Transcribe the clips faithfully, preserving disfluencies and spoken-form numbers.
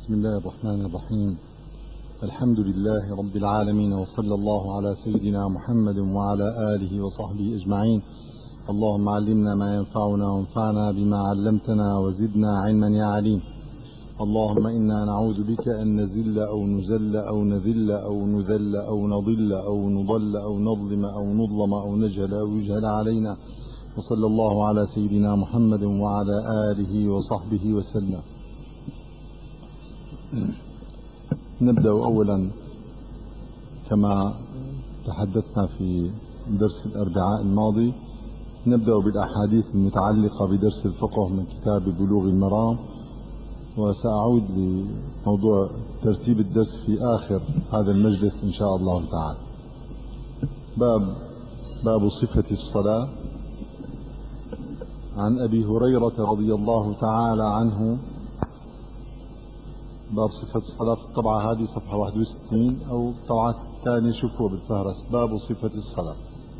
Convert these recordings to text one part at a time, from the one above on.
بسم الله الرحمن الرحيم. الحمد لله رب العالمين، وصلى الله على سيدنا محمد وعلى آله وصحبه أجمعين. اللهم علمنا ما ينفعنا وانفعنا بما علمتنا وزدنا علما يا عليم. اللهم إنا نعوذ بك أن نزل أو نزل أو نذل أو نذل أو نضل أو نضل أو نظلم أو نظلم أو نجهل أو يجهل علينا. وصلى الله على سيدنا محمد وعلى آله وصحبه وسلم. نبدأ أولا كما تحدثنا في درس الأربعاء الماضي، نبدأ بالأحاديث المتعلقة بدرس الفقه من كتاب بلوغ المرام، وسأعود لموضوع ترتيب الدرس في آخر هذا المجلس إن شاء الله تعالى. باب باب صفة الصلاة. عن أبي هريرة رضي الله تعالى عنه، باب صفة الصلاة في الطبعة هذه صفحة واحد وستين، أو الطبعة الثانية شوفوا بالفهرس باب صفة الصلاة،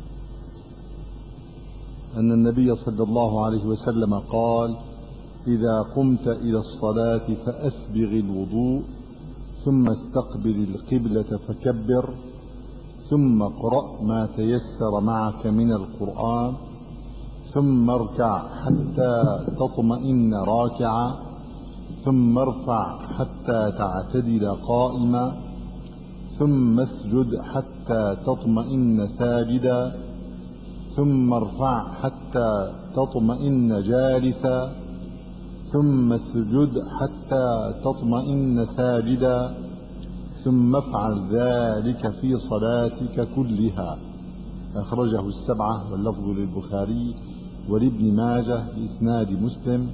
أن النبي صلى الله عليه وسلم قال: إذا قمت إلى الصلاة فأسبغ الوضوء، ثم استقبل القبلة فكبر، ثم اقرأ ما تيسر معك من القرآن، ثم اركع حتى تطمئن راكعا، ثم ارفع حتى تعتدل قائما، ثم اسجد حتى تطمئن ساجدا، ثم ارفع حتى تطمئن جالسا، ثم اسجد حتى تطمئن ساجدا، ثم افعل ذلك في صلاتك كلها. أخرجه السبعة واللفظ للبخاري ولابن ماجه بإسناد مسلم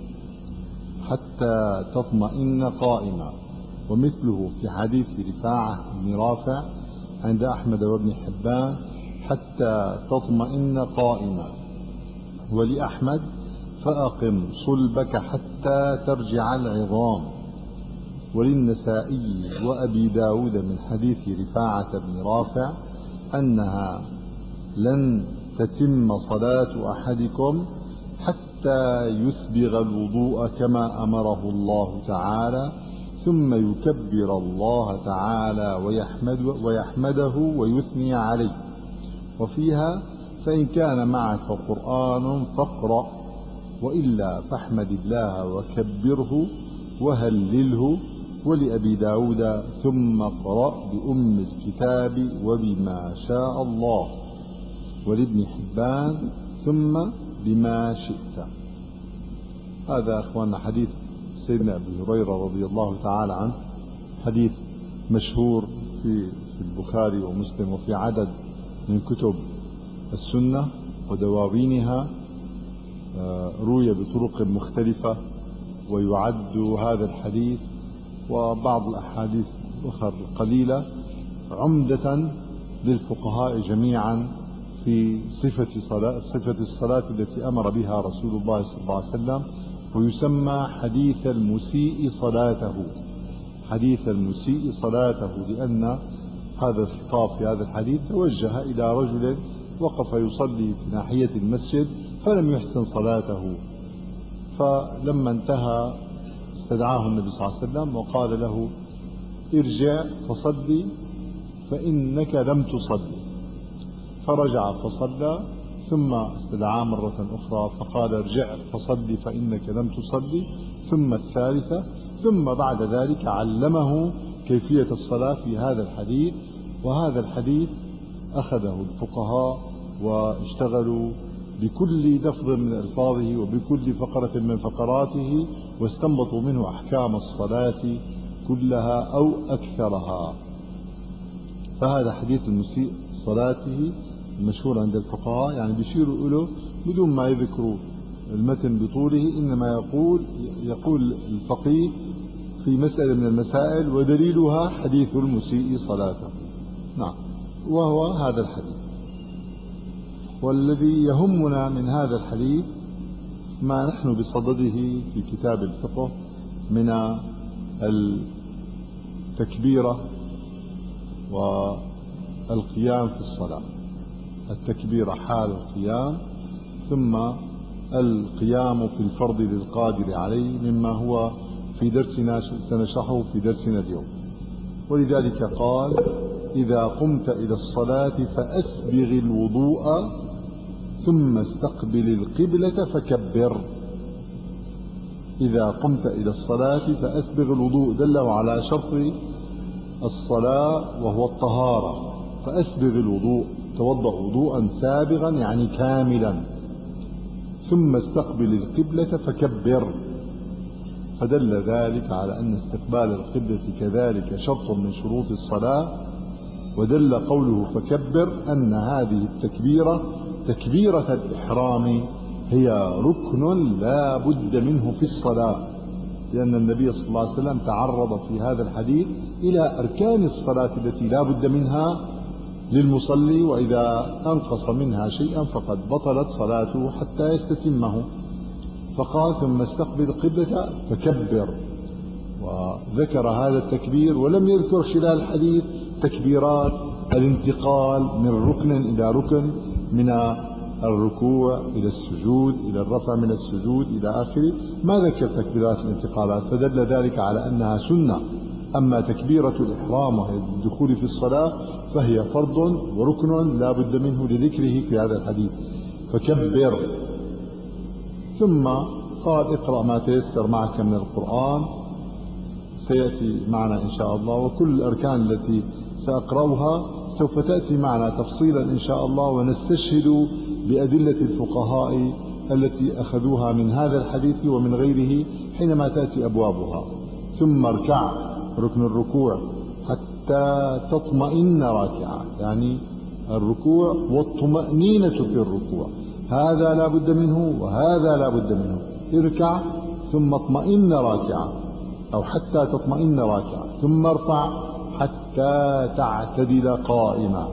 حتى تطمئن قائما. ومثله في حديث رفاعة بن رافع عند أحمد وابن حبان حتى تطمئن قائما. ولأحمد: فأقم صلبك حتى ترجع العظام. وللنسائي وأبي داود من حديث رفاعة بن رافع أنها لن تتم صلاة أحدكم حتى يسبغ الوضوء كما أمره الله تعالى، ثم يكبر الله تعالى ويحمد ويحمده ويثني عليه. وفيها: فإن كان معك قرآن فاقرأ، وإلا فاحمد الله وكبره وهلله. ولأبي داود: ثم اقرأ بأم الكتاب وبما شاء الله. ولابن حبان: ثم بما شئت. هذا أخواننا حديث سيدنا أبي هريرة رضي الله تعالى عنه، حديث مشهور في البخاري ومسلم وفي عدد من كتب السنة ودواوينها، روي بطرق مختلفة. ويعد هذا الحديث وبعض الأحاديث الأخرى القليلة عمدة للفقهاء جميعا في صفة صلاة صفة الصلاة التي أمر بها رسول الله صلى الله عليه وسلم. ويسمى حديث المسيء صلاته، حديث المسيء صلاته، لأن هذا الخطاب في هذا الحديث توجه إلى رجل وقف يصلي في ناحية المسجد فلم يحسن صلاته، فلما انتهى استدعاه النبي صلى الله عليه وسلم وقال له: ارجع فصلي فإنك لم تصلي. فرجع فصلى، ثم استدعاه مرة أخرى فقال: ارجع فصلي فإنك لم تصلي. ثم الثالثة، ثم بعد ذلك علمه كيفية الصلاة في هذا الحديث. وهذا الحديث أخذه الفقهاء واشتغلوا بكل لفظ من ألفاظه وبكل فقرة من فقراته، واستنبطوا منه أحكام الصلاة كلها أو أكثرها. فهذا حديث المسيء صلاته المشهور عند الفقهاء، يعني بيشيروا له بدون ما يذكروا المتن بطوله، إنما يقول يقول الفقيه في مسألة من المسائل: ودليلها حديث المسيء صلاته. نعم، وهو هذا الحديث. والذي يهمنا من هذا الحديث ما نحن بصدده في كتاب الفقه من التكبيرة والقيام في الصلاة. التكبيرة حال القيام، ثم القيام في الفرض للقادر عليه مما هو في وفي درسنا سنشرحه في درسنا اليوم. ولذلك قال: إذا قمت إلى الصلاة فأسبغ الوضوء ثم استقبل القبلة فكبر. إذا قمت إلى الصلاة فأسبغ الوضوء، دله على شرط الصلاة وهو الطهارة. فأسبغ الوضوء، توضأ وضوءا سابغا يعني كاملا، ثم استقبل القبلة فكبر. فدل ذلك على أن استقبال القبلة كذلك شرط من شروط الصلاة. ودل قوله فكبر أن هذه التكبيرة تكبيرة الإحرام هي ركن لا بد منه في الصلاة، لأن النبي صلى الله عليه وسلم تعرض في هذا الحديث إلى أركان الصلاة التي لا بد منها للمصلي، وإذا أنقص منها شيئا فقد بطلت صلاته حتى يستتمه. فقال: ثم استقبل القبلة فكبر، وذكر هذا التكبير ولم يذكر خلال الحديث تكبيرات الانتقال من ركن إلى ركن، من الركوع إلى السجود إلى الرفع من السجود إلى آخره، ما ذكر تكبيرات الانتقالات، فدل ذلك على أنها سنة. أما تكبيرة الإحرام وهي الدخول في الصلاة فهي فرض وركن لا بد منه لذكره في هذا الحديث، فكبر. ثم قال: اقرأ ما تيسر معك من القرآن، سيأتي معنا إن شاء الله، وكل الأركان التي سأقرأها سوف تأتي معنا تفصيلا إن شاء الله، ونستشهد بأدلة الفقهاء التي أخذوها من هذا الحديث ومن غيره حينما تأتي أبوابها. ثم اركع، ركن الركوع، حتى تطمئن راكعا، يعني الركوع والطمأنينة في الركوع، هذا لا بد منه وهذا لا بد منه. اركع ثم اطمئن راكعا، أو حتى تطمئن راكعا، ثم ارفع حتى تعتدل قائما.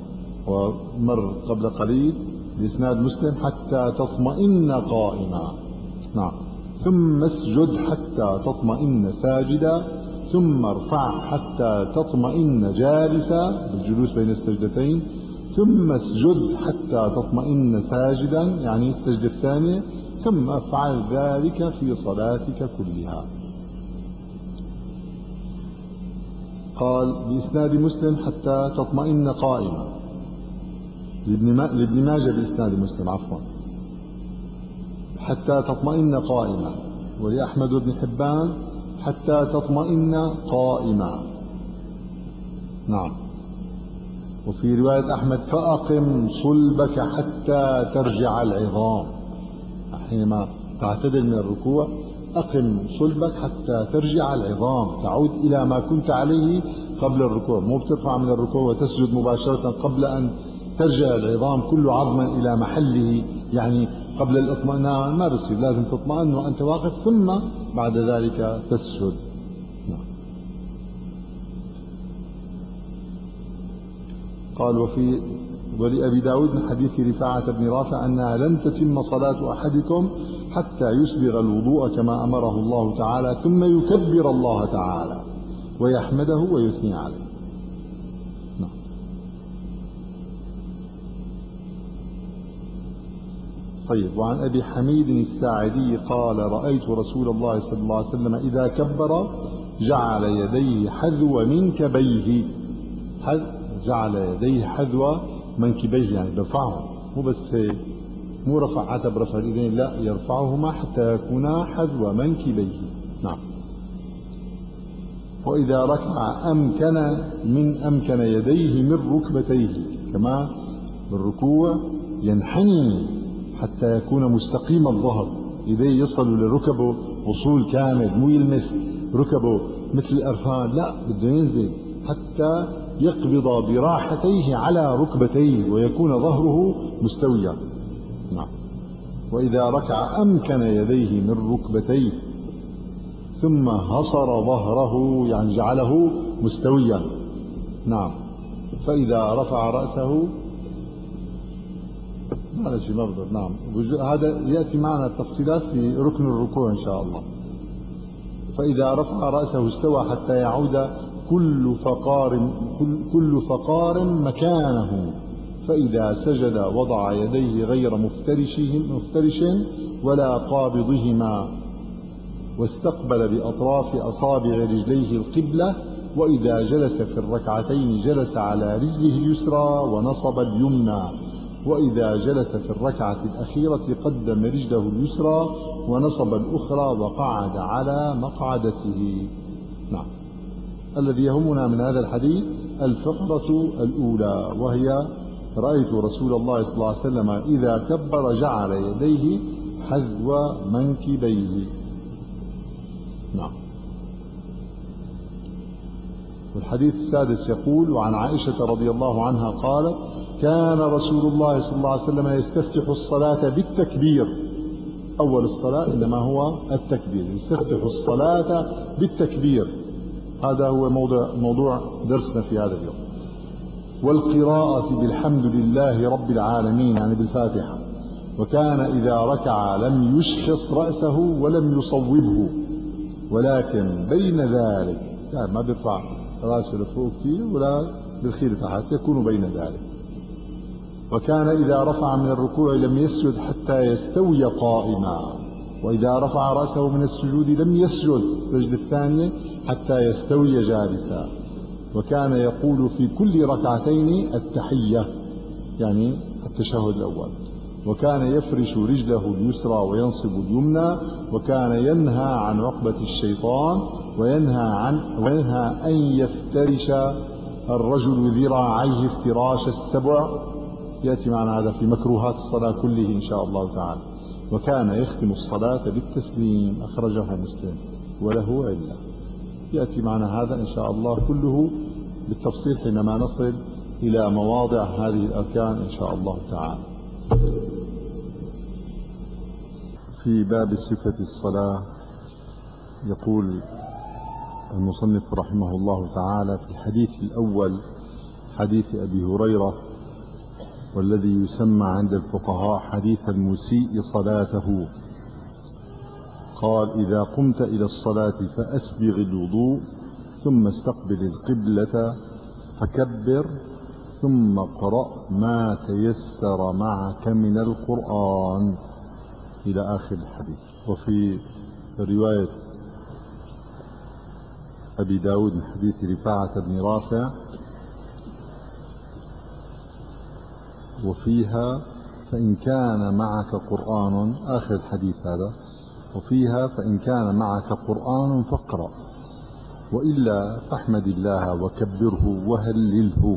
ومر قبل قليل بإسناد مسلم: حتى تطمئن قائما. نعم. ثم اسجد حتى تطمئن ساجدا، ثم ارفع حتى تطمئن جالسا بالجلوس بين السجدتين، ثم اسجد حتى تطمئن ساجدا يعني السجدة الثانية، ثم افعل ذلك في صلاتك كلها. قال بإسناد مسلم: حتى تطمئن قائما، لابن ماجه بإسناد مسلم عفوا، حتى تطمئن قائما، ولأحمد بن حبان: حتى تطمئن قائما. نعم. وفي رواية أحمد: فأقم صلبك حتى ترجع العظام، حينما تعتدل من الركوع أقم صلبك حتى ترجع العظام، تعود إلى ما كنت عليه قبل الركوع، مو بترفع من الركوع وتسجد مباشرة قبل أن ترجع العظام كل عظم إلى محله، يعني قبل الاطمئنان ما بصير، لازم تطمئن وأنت واقف ثم بعد ذلك تسجد. قال: وفي ولأبي داود من حديث رفاعة بن رافع أنها لن تتم صلاة أحدكم حتى يسبغ الوضوء كما أمره الله تعالى، ثم يكبر الله تعالى ويحمده ويثني عليه. نعم. طيب. وعن أبي حميد الساعدي قال: رأيت رسول الله صلى الله عليه وسلم إذا كبر جعل يديه حذو منكبيه، جعل يديه حذو منكبيه يعني برفعهم، مو بس هيك، مو رفع عتب رفع اليدين، لا، يرفعهما حتى يكونا حذو منكبيه. نعم. وإذا ركع أمكن من أمكن يديه من ركبتيه، كما بالركوع ينحني حتى يكون مستقيم الظهر، يديه يصل لركبه وصول كامل، مو يلمس ركبه مثل الأرفان، لا، بده ينزل حتى يقبض براحتيه على ركبتيه ويكون ظهره مستويا. نعم. وإذا ركع أمكن يديه من ركبتيه ثم هصر ظهره يعني جعله مستويا. نعم. فإذا رفع رأسه هذا شيء مفضل. نعم. هذا يأتي معنا التفصيلات في ركن الركوع إن شاء الله. فإذا رفع رأسه استوى حتى يعود كل فقار كل فقار مكانه، فإذا سجد وضع يديه غير مفترشه مفترش ولا قابضهما، واستقبل بأطراف أصابع رجليه القبلة، وإذا جلس في الركعتين جلس على رجله اليسرى ونصب اليمنى، وإذا جلس في الركعة الأخيرة قدم رجله اليسرى ونصب الأخرى وقعد على مقعدته. نعم. الذي يهمنا من هذا الحديث الفقرة الأولى، وهي رأيت رسول الله صلى الله عليه وسلم إذا كبر جعل يديه حذو منكبيه. نعم. والحديث السادس يقول: وعن عائشة رضي الله عنها قالت: كان رسول الله صلى الله عليه وسلم يستفتح الصلاة بالتكبير. أول الصلاة إنما هو التكبير، يستفتح الصلاة بالتكبير. هذا هو موضوع, موضوع درسنا في هذا اليوم. والقراءة بالحمد لله رب العالمين، يعني بالفاتحة. وكان إذا ركع لم يشخص رأسه ولم يصوبه، ولكن بين ذلك، يعني ما بيرفع رأسه لفوق كثير ولا بالخير تحت، يكون بين ذلك. وكان إذا رفع من الركوع لم يسجد حتى يستوي قائما، وإذا رفع رأسه من السجود لم يسجد السجدة الثانية حتى يستوي جالسا. وكان يقول في كل ركعتين التحية، يعني التشهد الأول. وكان يفرش رجله اليسرى وينصب اليمنى. وكان ينهى عن عقبة الشيطان، وينهى عن وينهى أن يفترش الرجل ذراعيه افتراش السبع. يأتي معنا هذا في مكروهات الصلاة كله إن شاء الله تعالى. وكان يختم الصلاة بالتسليم، أخرجه مسلم وله علة. يأتي معنا هذا إن شاء الله كله بالتفصيل حينما نصل إلى مواضع هذه الأركان إن شاء الله تعالى. في باب صفة الصلاة يقول المصنف رحمه الله تعالى في الحديث الأول، حديث أبي هريرة، والذي يسمى عند الفقهاء حديث المسيء صلاته، قال: إذا قمت إلى الصلاة فأسبغ الوضوء، ثم استقبل القبلة فكبر، ثم اقرأ ما تيسر معك من القرآن، إلى آخر الحديث. وفي رواية أبي داود من حديث رفاعة بن رافع، وفيها: فإن كان معك قرآن، آخر الحديث هذا، وفيها: فإن كان معك قرآن فاقرأ، وإلا فاحمد الله وكبره وهلله.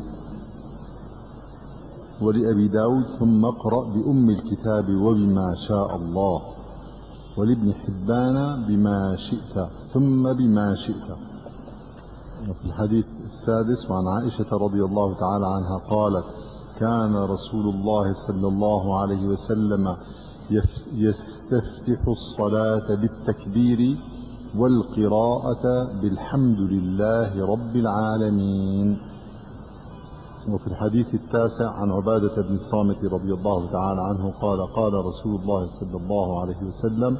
ولأبي داود: ثم اقرأ بأم الكتاب وبما شاء الله. ولابن حبان: بما شئت ثم بما شئت. وفي الحديث السادس وعن عائشة رضي الله تعالى عنها قالت: كان رسول الله صلى الله عليه وسلم يستفتح الصلاة بالتكبير والقراءة بالحمد لله رب العالمين. وفي الحديث التاسع عن عبادة بن الصامت رضي الله تعالى عنه قال: قال رسول الله صلى الله عليه وسلم: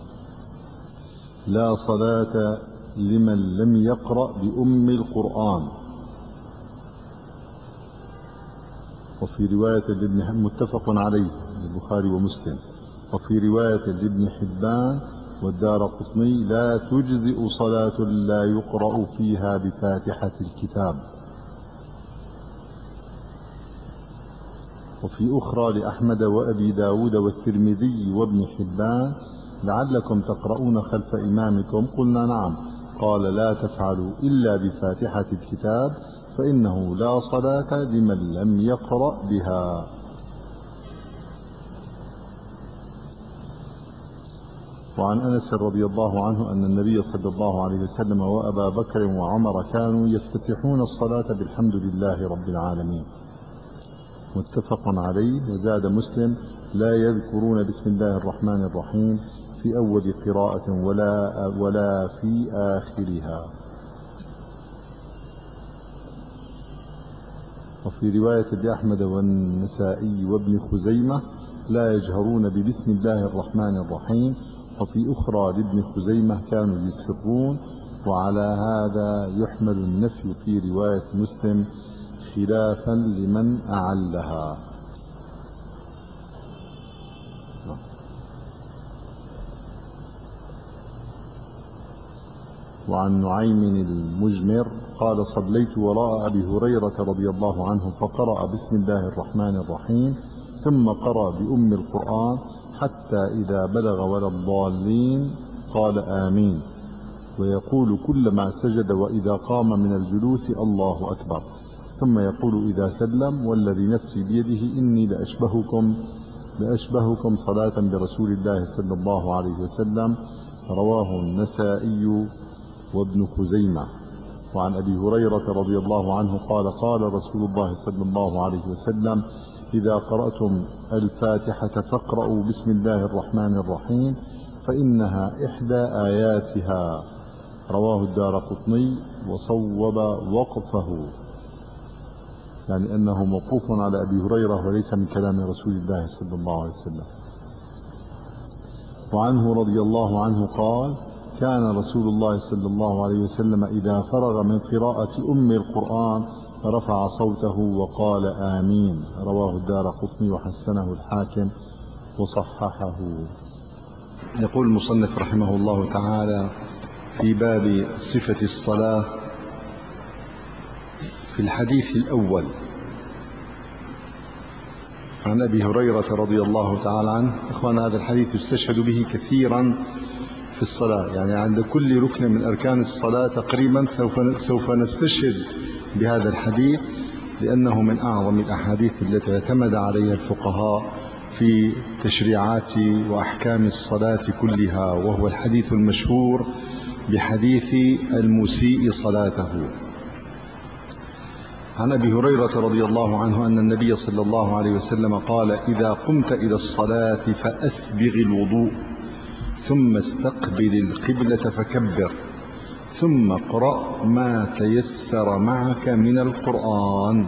لا صلاة لمن لم يقرأ بأم القرآن. وفي رواية لابن متفق عليه البخاري ومسلم. وفي رواية لابن حبان والدارقطني: لا تجزئ صلاة لا يقرأ فيها بفاتحة الكتاب. وفي أخرى لأحمد وأبي داود والترمذي وابن حبان: لعلكم تقرؤون خلف إمامكم. قلنا: نعم. قال: لا تفعلوا إلا بفاتحة الكتاب، فإنه لا صلاة لمن لم يقرأ بها. وعن أنس رضي الله عنه أن النبي صلى الله عليه وسلم وأبا بكر وعمر كانوا يفتتحون الصلاة بالحمد لله رب العالمين، متفق عليه. وزاد مسلم: لا يذكرون بسم الله الرحمن الرحيم في أول قراءة ولا, ولا في آخرها. وفي رواية لأحمد والنسائي وابن خزيمة: لا يجهرون ببسم الله الرحمن الرحيم. وفي أخرى لابن خزيمة: كانوا يسرون. وعلى هذا يحمل النفي في رواية مسلم خلافا لمن أعلها. وعن نعيم المجمر قال صليت وراء أبي هريرة رضي الله عنه فقرأ بسم الله الرحمن الرحيم ثم قرأ بأم القرآن حتى إذا بلغ ولا الضالين قال آمين، ويقول كلما سجد وإذا قام من الجلوس الله أكبر، ثم يقول إذا سلم والذي نفسي بيده إني لأشبهكم لأشبهكم صلاة برسول الله صلى الله عليه وسلم. رواه النسائي وابن خزيمة. وعن أبي هريرة رضي الله عنه قال قال رسول الله صلى الله عليه وسلم إذا قرأتم الفاتحة فاقرأوا بسم الله الرحمن الرحيم فإنها إحدى آياتها. رواه الدارقطني وصوب وقفه، يعني أنه موقوف على أبي هريرة وليس من كلام رسول الله صلى الله عليه وسلم. وعنه رضي الله عنه قال كان رسول الله صلى الله عليه وسلم إذا فرغ من قراءة أم القرآن رفع صوته وقال آمين. رواه الدارقطني وحسنه الحاكم وصححه. يقول المصنف رحمه الله تعالى في باب صفة الصلاة في الحديث الأول عن أبي هريرة رضي الله تعالى عنه. إخوان، هذا الحديث يستشهد به كثيرا في الصلاة، يعني عند كل ركن من أركان الصلاة تقريبا سوف سوف نستشهد بهذا الحديث، لأنه من أعظم الأحاديث التي اعتمد عليها الفقهاء في تشريعات وأحكام الصلاة كلها، وهو الحديث المشهور بحديث المسيء صلاته. عن أبي هريرة رضي الله عنه أن النبي صلى الله عليه وسلم قال إذا قمت إلى الصلاة فأسبغ الوضوء ثم استقبل القبلة فكبر ثم اقرأ ما تيسر معك من القرآن.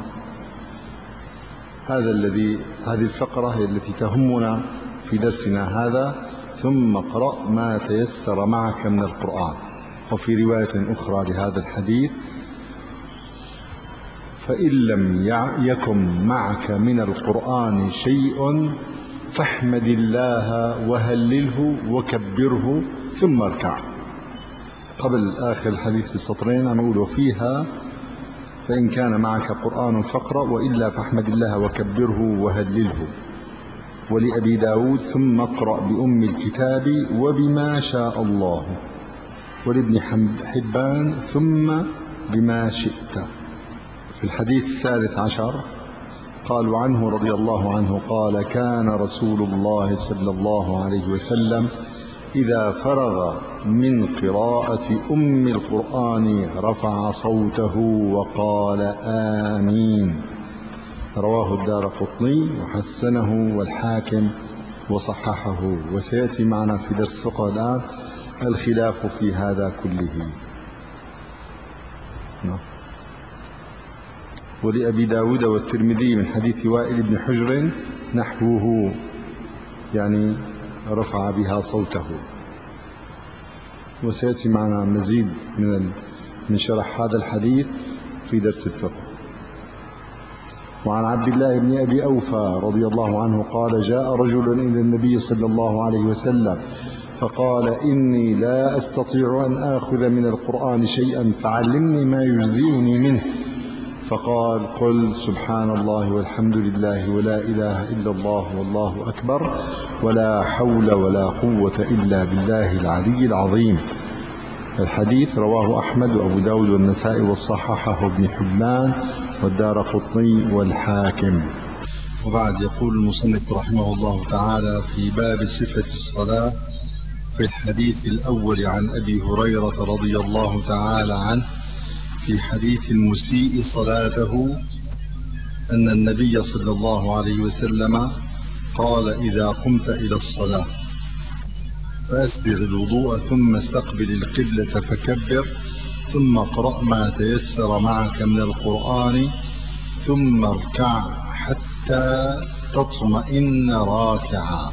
هذا الذي هذه الفقرة هي التي تهمنا في درسنا هذا، ثم اقرأ ما تيسر معك من القرآن. وفي رواية أخرى لهذا الحديث فإن لم يكن معك من القرآن شيء فاحمد الله وهلله وكبره ثم اركع. قبل آخر الحديث بسطرين عم يقول وفيها فإن كان معك قرآن فاقرأ وإلا فاحمد الله وكبره وهلله. ولأبي داود ثم اقرأ بأم الكتاب وبما شاء الله. ولابن حبان ثم بما شئت. في الحديث الثالث عشر قالوا عنه رضي الله عنه قال كان رسول الله صلى الله عليه وسلم إذا فرغ من قراءة أم القرآن رفع صوته وقال آمين. رواه الدارقطني وحسنه والحاكم وصححه. وسيأتي معنا في درس فقه الآن الخلاف في هذا كله. نعم. ولأبي داود والترمذي من حديث وائل بن حجر نحوه، يعني رفع بها صوته. وسيأتي معنا مزيد من من شرح هذا الحديث في درس الفقه. وعن عبد الله بن أبي أوفى رضي الله عنه قال جاء رجل إلى النبي صلى الله عليه وسلم فقال إني لا أستطيع أن آخذ من القرآن شيئا فعلمني ما يجزئني منه. فقال قل سبحان الله والحمد لله ولا إله إلا الله والله أكبر ولا حول ولا قوة إلا بالله العلي العظيم. الحديث رواه أحمد وأبو داود والنسائي وصححه ابن حبان والدارقطني والحاكم. وبعد يقول المصنف رحمه الله تعالى في باب صفة الصلاة في الحديث الأول عن أبي هريرة رضي الله تعالى عنه في حديث المسيء صلاته أن النبي صلى الله عليه وسلم قال إذا قمت إلى الصلاة فأسبغ الوضوء ثم استقبل القبلة فكبر ثم اقرأ ما تيسر معك من القرآن ثم اركع حتى تطمئن راكعا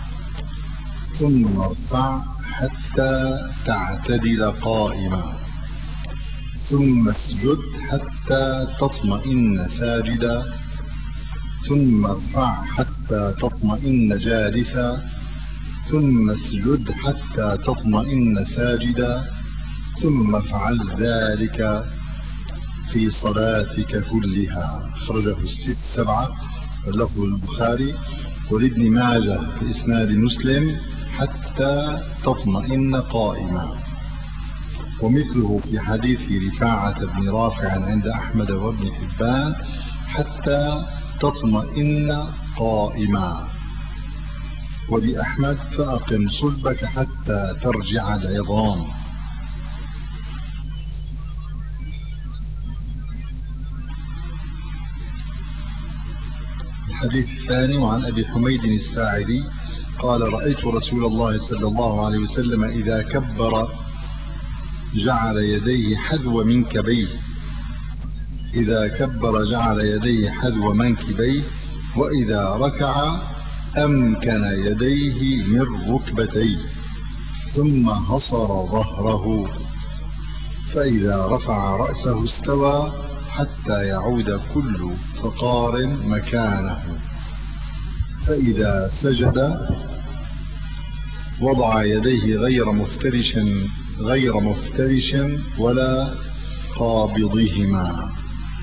ثم ارفع حتى تعتدل قائما ثم اسجد حتى تطمئن ساجدا ثم ارفع حتى تطمئن جالسا ثم اسجد حتى تطمئن ساجدا ثم افعل ذلك في صلاتك كلها. أخرجه الست سبعة واللفظ البخاري، ولابن ماجه بإسناد مسلم حتى تطمئن قائما. ومثله في حديث رفاعة بن رافع عند أحمد وابن حبان حتى تطمئن قائما. ولأحمد فأقم صلبك حتى ترجع العظام. الحديث الثاني وعن أبي حميد الساعدي قال: رأيت رسول الله صلى الله عليه وسلم إذا كبر جعل يديه حذو منكبيه إذا كبر جعل يديه حذو منكبيه وإذا ركع أمكن يديه من ركبتيه ثم هصر ظهره، فإذا رفع رأسه استوى حتى يعود كل فقار مكانه، فإذا سجد وضع يديه غير مفترش غير مفترش ولا قابضهما،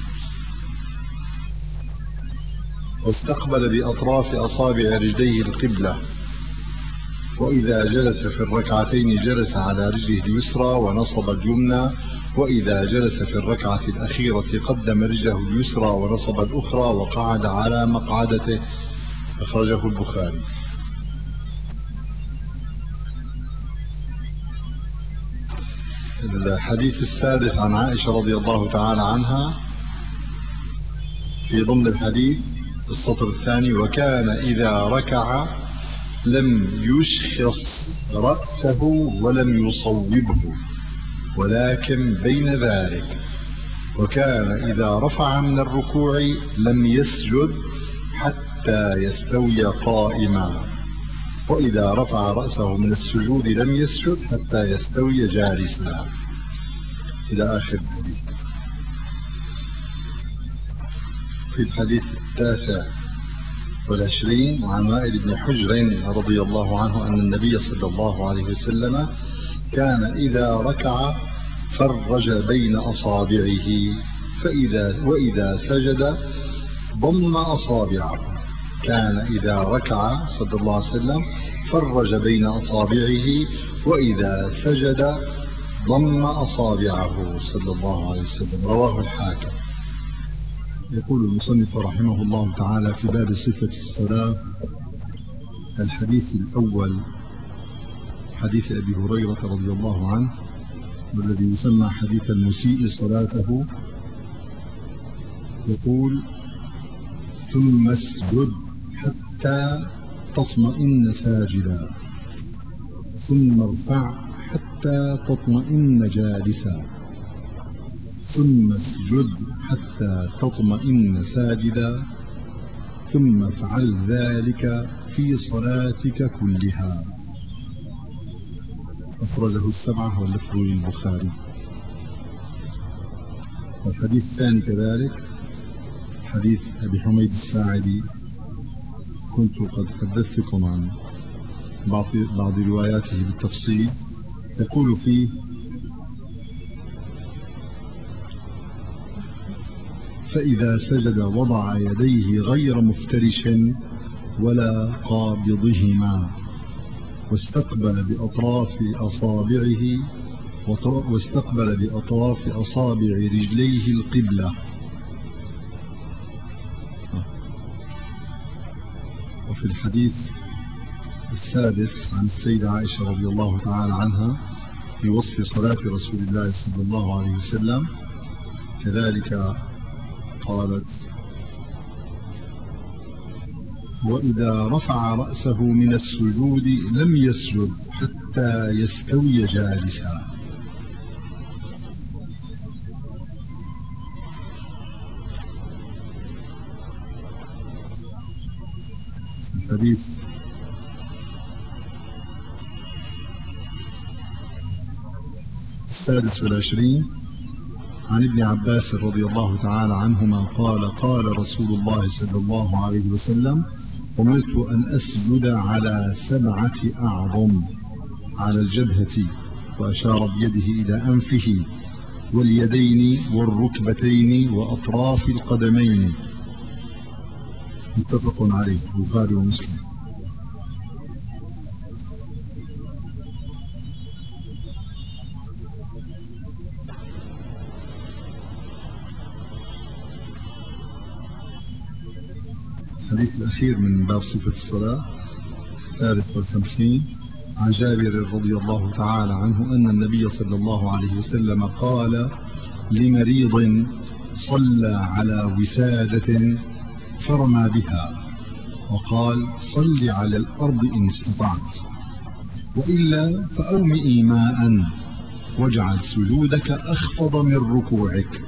واستقبل بأطراف أصابع رجليه القبلة. وإذا جلس في الركعتين جلس على رجله اليسرى ونصب اليمنى، وإذا جلس في الركعة الأخيرة قدم رجله اليسرى ونصب الأخرى وقعد على مقعدته. أخرجه البخاري. الحديث السادس عن عائشة رضي الله تعالى عنها في ضمن الحديث السطر الثاني: وكان إذا ركع لم يشخص رأسه ولم يصوبه ولكن بين ذلك، وكان إذا رفع من الركوع لم يسجد حتى يستوي قائما، وإذا رفع رأسه من السجود لم يسجد حتى يستوي جالسا، إلى آخر الحديث. في الحديث التاسع والعشرين عن وائل بن حجر رضي الله عنه أن النبي صلى الله عليه وسلم كان إذا ركع فرج بين أصابعه فإذا وإذا سجد ضم أصابعه. كان إذا ركع صلى الله عليه وسلم فرج بين أصابعه وإذا سجد ضم أصابعه صلى الله عليه وسلم. رواه الحاكم. يقول المصنف رحمه الله تعالى في باب صفة الصلاة: الحديث الأول حديث أبي هريرة رضي الله عنه والذي يسمى حديث المسيء صلاته، يقول: ثم اسجد حتى تطمئن ساجدا ثم ارفع حتى تطمئن جالسا ثم اسجد حتى تطمئن ساجدا ثم افعل ذلك في صلاتك كلها. أخرجه السبعة واللفظ للبخاري. والحديث الثاني كذلك حديث أبي حميد الساعدي، كنت قد حدثتكم عن بعض, بعض رواياته بالتفصيل. يقول فيه: فإذا سجد وضع يديه غير مفترش ولا قابضهما، واستقبل بأطراف أصابعه واستقبل بأطراف أصابع رجليه القبلة. وفي الحديث السادس عن السيدة عائشة رضي الله تعالى عنها في وصف صلاة رسول الله صلى الله عليه وسلم كذلك قالت: وإذا رفع رأسه من السجود لم يسجد حتى يستوي جالسا. الحديث السادس والعشرين عن ابن عباس رضي الله تعالى عنهما قال: قال رسول الله صلى الله عليه وسلم: أمرت أن أسجد على سبعة أعظم: على الجبهة وأشار بيده إلى أنفه واليدين والركبتين وأطراف القدمين. متفق عليه البخاري ومسلم. الحديث الأخير من باب صفة الصلاة الثالث والخمسين عن جابر رضي الله تعالى عنه أن النبي صلى الله عليه وسلم قال لمريض صلى على وسادة فرمى بها وقال صل على الأرض إن استطعت وإلا فأومئ ماء واجعل سجودك أخفض من ركوعك.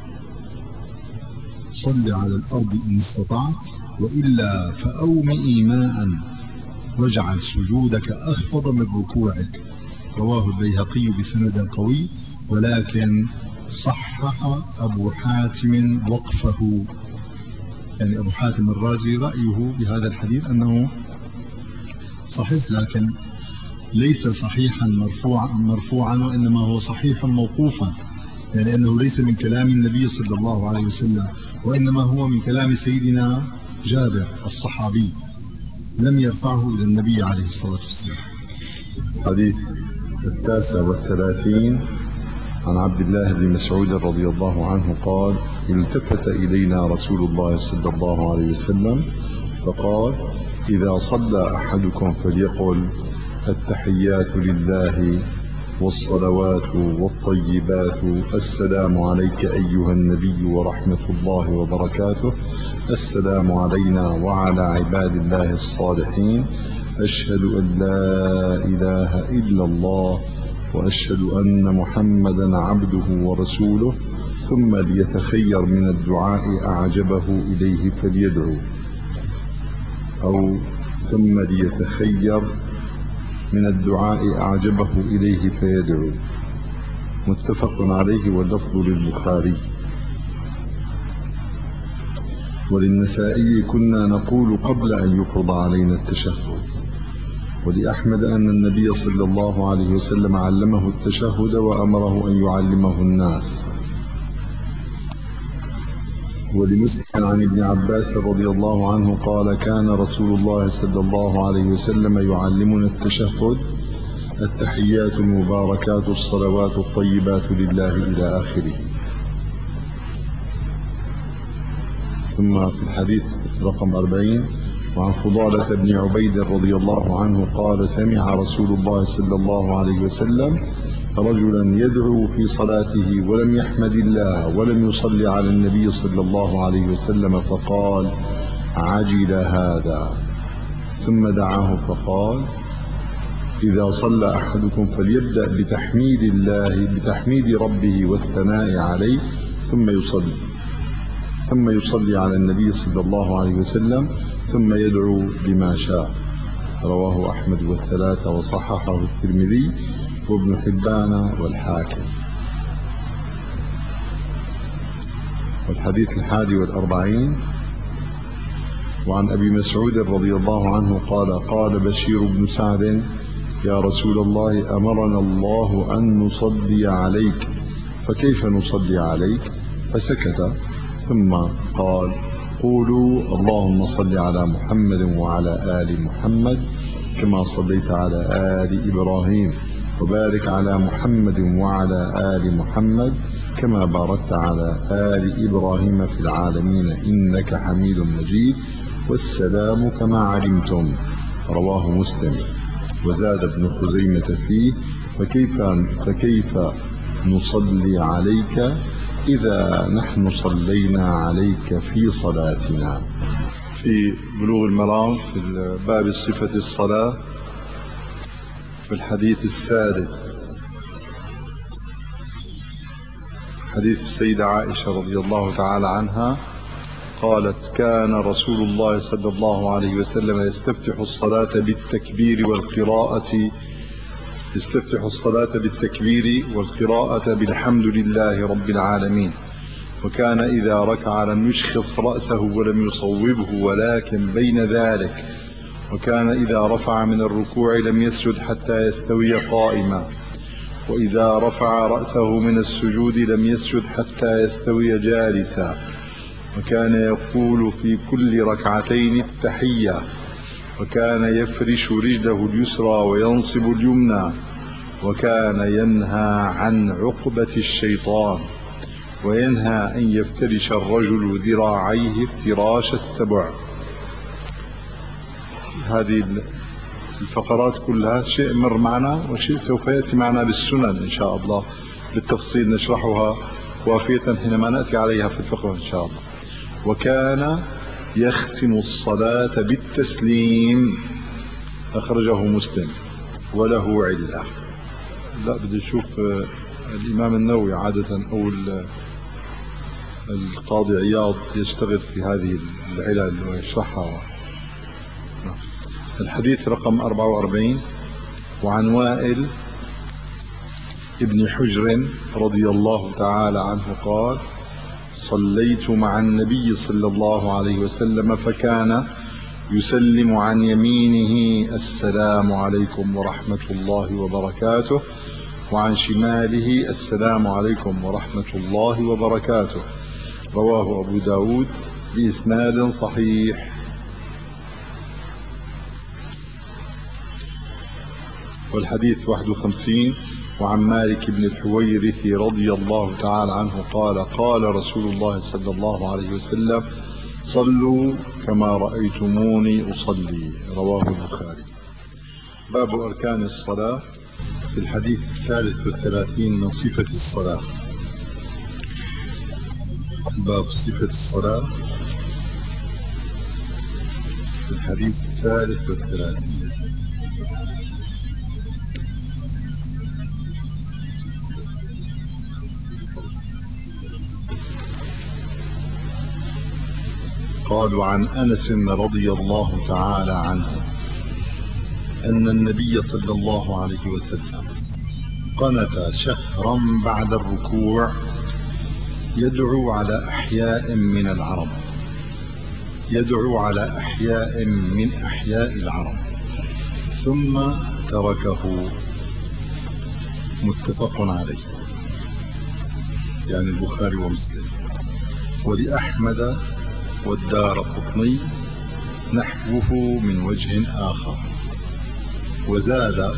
صل على الأرض إن استطعت وإلا فأومئ ماء واجعل سجودك أخفض من ركوعك. رواه البيهقي بسند قوي ولكن صحح أبو حاتم وقفه. يعني أبو حاتم الرازي رأيه بهذا الحديث أنه صحيح لكن ليس صحيحا مرفوعا مرفوعا وإنما هو صحيح موقوفا، يعني أنه ليس من كلام النبي صلى الله عليه وسلم وإنما هو من كلام سيدنا جابر الصحابي لم يرفعه إلى النبي عليه الصلاة والسلام. حديث التاسع والثلاثين عن عبد الله بن مسعود رضي الله عنه قال التفت إلينا رسول الله صلى الله عليه وسلم فقال إذا صلى أحدكم فليقل التحيات لله والصلوات والطيبات السلام عليك أيها النبي ورحمة الله وبركاته السلام علينا وعلى عباد الله الصالحين أشهد أن لا إله إلا الله وأشهد أن محمدا عبده ورسوله ثم ليتخير من الدعاء أعجبه إليه فليدعو أو ثم ليتخير من الدعاء أعجبه إليه فيدعو. متفق عليه واللفظ للبخاري. وللنسائي كنا نقول قبل أن يفرض علينا التشهد. ولأحمد أن النبي صلى الله عليه وسلم علمه التشهد وأمره أن يعلمه الناس. ولمسلم عن ابن عباس رضي الله عنه قال كان رسول الله صلى الله عليه وسلم يعلمنا التشهد التحيات المباركات الصلوات الطيبات لله إلى آخره. ثم في الحديث رقم أربعين وعن فضالة بن عبيد رضي الله عنه قال سمع رسول الله صلى الله عليه وسلم رجلا يدعو في صلاته ولم يحمد الله ولم يصلي على النبي صلى الله عليه وسلم فقال عجل هذا. ثم دعاه فقال إذا صلى أحدكم فليبدأ بتحميد الله بتحميد ربه والثناء عليه ثم يصلي ثم يصلي على النبي صلى الله عليه وسلم ثم يدعو بما شاء. رواه أحمد والثلاثة وصححه الترمذي وابن حبان والحاكم. والحديث الحادي والأربعين وعن أبي مسعود رضي الله عنه قال قال بشير بن سعد يا رسول الله أمرنا الله أن نصلي عليك فكيف نصلي عليك؟ فسكت ثم قال قولوا اللهم صل على محمد وعلى آل محمد كما صليت على آل إبراهيم وبارك على محمد وعلى آل محمد كما باركت على آل إبراهيم في العالمين إنك حميد مجيد والسلام كما علمتم. رواه مسلم. وزاد ابن خزيمة فيه فكيف, فكيف نصلي عليك إذا نحن صلينا عليك في صلاتنا. في بلوغ المرام في باب صفة الصلاة في الحديث السادس حديث السيدة عائشة رضي الله تعالى عنها قالت كان رسول الله صلى الله عليه وسلم يستفتح الصلاة بالتكبير والقراءة يستفتح الصلاة بالتكبير والقراءة بالحمد لله رب العالمين. وكان إذا ركع لم يشخص رأسه ولم يصوبه ولكن بين ذلك. وكان إذا رفع من الركوع لم يسجد حتى يستوي قائما. وإذا رفع رأسه من السجود لم يسجد حتى يستوي جالسا، وكان يقول في كل ركعتين التحية، وكان يفرش رجله اليسرى وينصب اليمنى، وكان ينهى عن عقبة الشيطان، وينهى أن يفترش الرجل ذراعيه افتراش السبع. هذه الفقرات كلها شيء مر معنا وشيء سوف يأتي معنا بالسنن إن شاء الله بالتفصيل، نشرحها وافية حينما نأتي عليها في الفقه إن شاء الله. وكان يختم الصلاة بالتسليم، أخرجه مسلم وله علة. لا بدي أشوف الإمام النووي عادة أو القاضي عياض يشتغل في هذه العلل ويشرحها. الحديث رقم أربعة وأربعين. وعن وائل ابن حجر رضي الله تعالى عنه قال: صليت مع النبي صلى الله عليه وسلم فكان يسلم عن يمينه السلام عليكم ورحمة الله وبركاته، وعن شماله السلام عليكم ورحمة الله وبركاته. رواه أبو داود بإسناد صحيح. والحديث واحد وخمسين. وعن مالك بن الحويرث رضي الله تعالى عنه قال: قال رسول الله صلى الله عليه وسلم: صلوا كما رأيتموني أصلي. رواه البخاري. باب أركان الصلاة. في الحديث الثالث والثلاثين من صفة الصلاة. باب صفة الصلاة في الحديث الثالث والثلاثين. قالوا: عن أنس رضي الله تعالى عنه أن النبي صلى الله عليه وسلم قنت شهرا بعد الركوع يدعو على أحياء من العرب يدعو على أحياء من أحياء العرب ثم تركه. متفق عليه، يعني البخاري ومسلم. ولأحمد والدارقطني نحوه من وجه آخر. وزاد: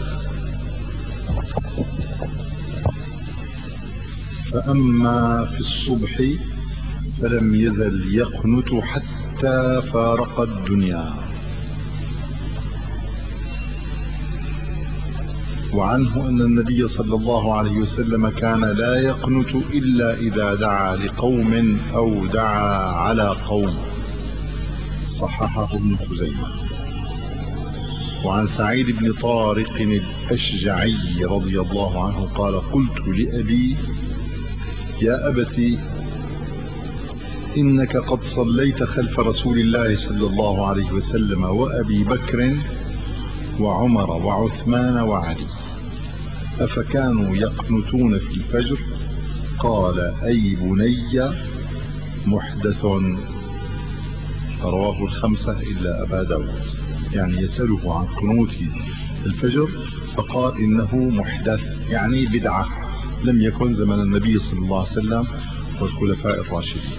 فأما في الصبح فلم يزل يقنت حتى فارق الدنيا. وعنه أن النبي صلى الله عليه وسلم كان لا يقنت إلا إذا دعا لقوم أو دعا على قوم. صححه ابن خزيمة. وعن سعيد بن طارق الأشجعي رضي الله عنه قال: قلت لأبي: يا أبت، إنك قد صليت خلف رسول الله صلى الله عليه وسلم وأبي بكر وعمر وعثمان وعلي، أفكانوا يقنتون في الفجر؟ قال: أي بني، محدث. رواه الخمسة إلا أبا داود. يعني يسأله عن قنوت الفجر فقال إنه محدث، يعني بدعة، لم يكن زمن النبي صلى الله عليه وسلم والخلفاء الراشدين.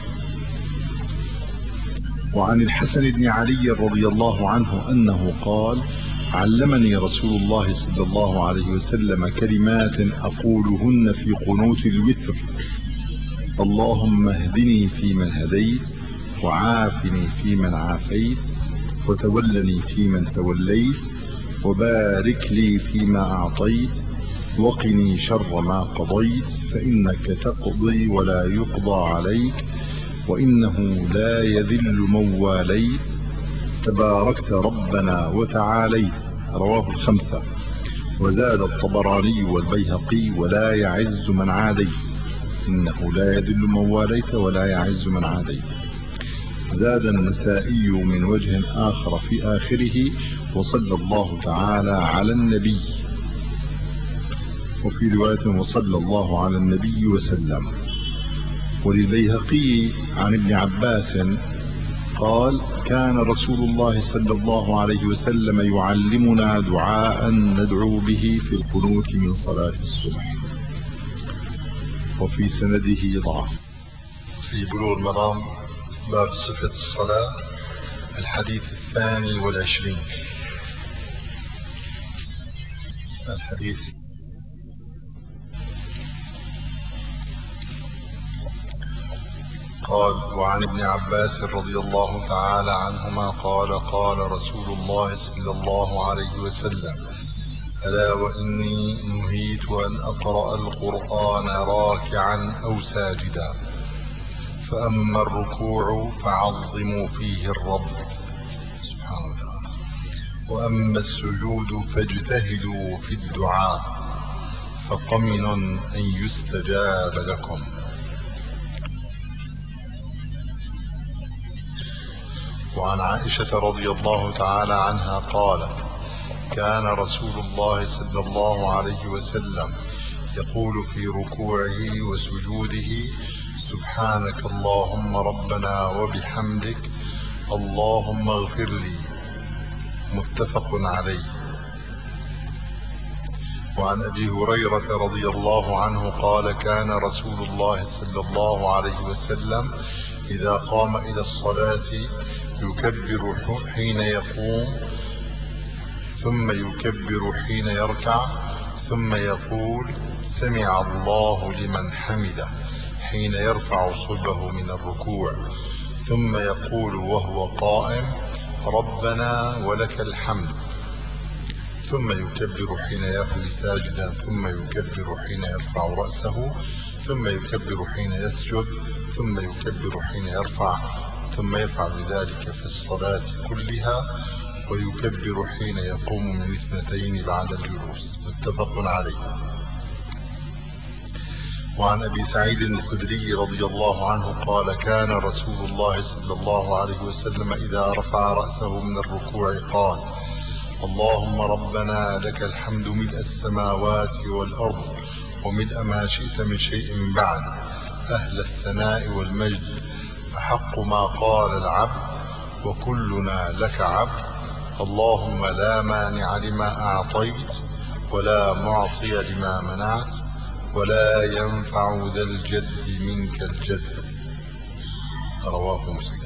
وعن الحسن بن علي رضي الله عنه أنه قال: علمني رسول الله صلى الله عليه وسلم كلمات أقولهن في قنوت الوتر: اللهم اهدني فيمن هديت، وعافني فيمن عافيت، وتولني فيمن توليت، وبارك لي فيما أعطيت، وقني شر ما قضيت، فإنك تقضي ولا يقضى عليك، وإنه لا يذل من واليت، تباركت ربنا وتعاليت. رواه الخمسة. وزاد الطبراني والبيهقي: ولا يعز من عاديت، إنه لا يذل من واليت ولا يعز من عاديت. زاد النسائي من وجه آخر في آخره: وصلى الله تعالى على النبي. وفي رواية: وصلى الله على النبي وسلم. وللبيهقي عن ابن عباس قال: كان رسول الله صلى الله عليه وسلم يعلمنا دعاء ندعو به في القنوت من صلاة الصبح. وفي سنده ضعف. في بلوغ المرام باب صفة الصلاة الحديث الثاني والعشرين. الحديث قال: وعن ابن عباس رضي الله تعالى عنهما قال: قال رسول الله صلى الله عليه وسلم: ألا وإني نهيت أن أقرأ القرآن راكعا أو ساجدا، فأما الركوع فعظموا فيه الرب سبحانه وتعالى، وأما السجود فاجتهدوا في الدعاء، فقمن أن يستجاب لكم. وعن عائشة رضي الله تعالى عنها قالت: كان رسول الله صلى الله عليه وسلم يقول في ركوعه وسجوده: سبحانك اللهم ربنا وبحمدك اللهم اغفر لي. متفق عليه. وعن أبي هريرة رضي الله عنه قال: كان رسول الله صلى الله عليه وسلم إذا قام إلى الصلاة يكبر حين يقوم، ثم يكبر حين يركع، ثم يقول: سمع الله لمن حمده، حين يرفع صلبه من الركوع، ثم يقول وهو قائم: ربنا ولك الحمد، ثم يكبر حين يهوي ساجدا، ثم يكبر حين يرفع رأسه، ثم يكبر حين يسجد، ثم يكبر حين يرفع، ثم يفعل ذلك في الصلاة كلها، ويكبر حين يقوم من اثنتين بعد الجلوس. متفق عليه. وعن أبي سعيد الخدري رضي الله عنه قال: كان رسول الله صلى الله عليه وسلم إذا رفع رأسه من الركوع قال: اللهم ربنا لك الحمد ملء السماوات والأرض وملء ما شئت من شيء بعد، أهل الثناء والمجد، أحق ما قال العبد وكلنا لك عبد، اللهم لا مانع لما أعطيت ولا معطي لما منعت ولا ينفع ذا الجد منك الجد. رواه مسلم.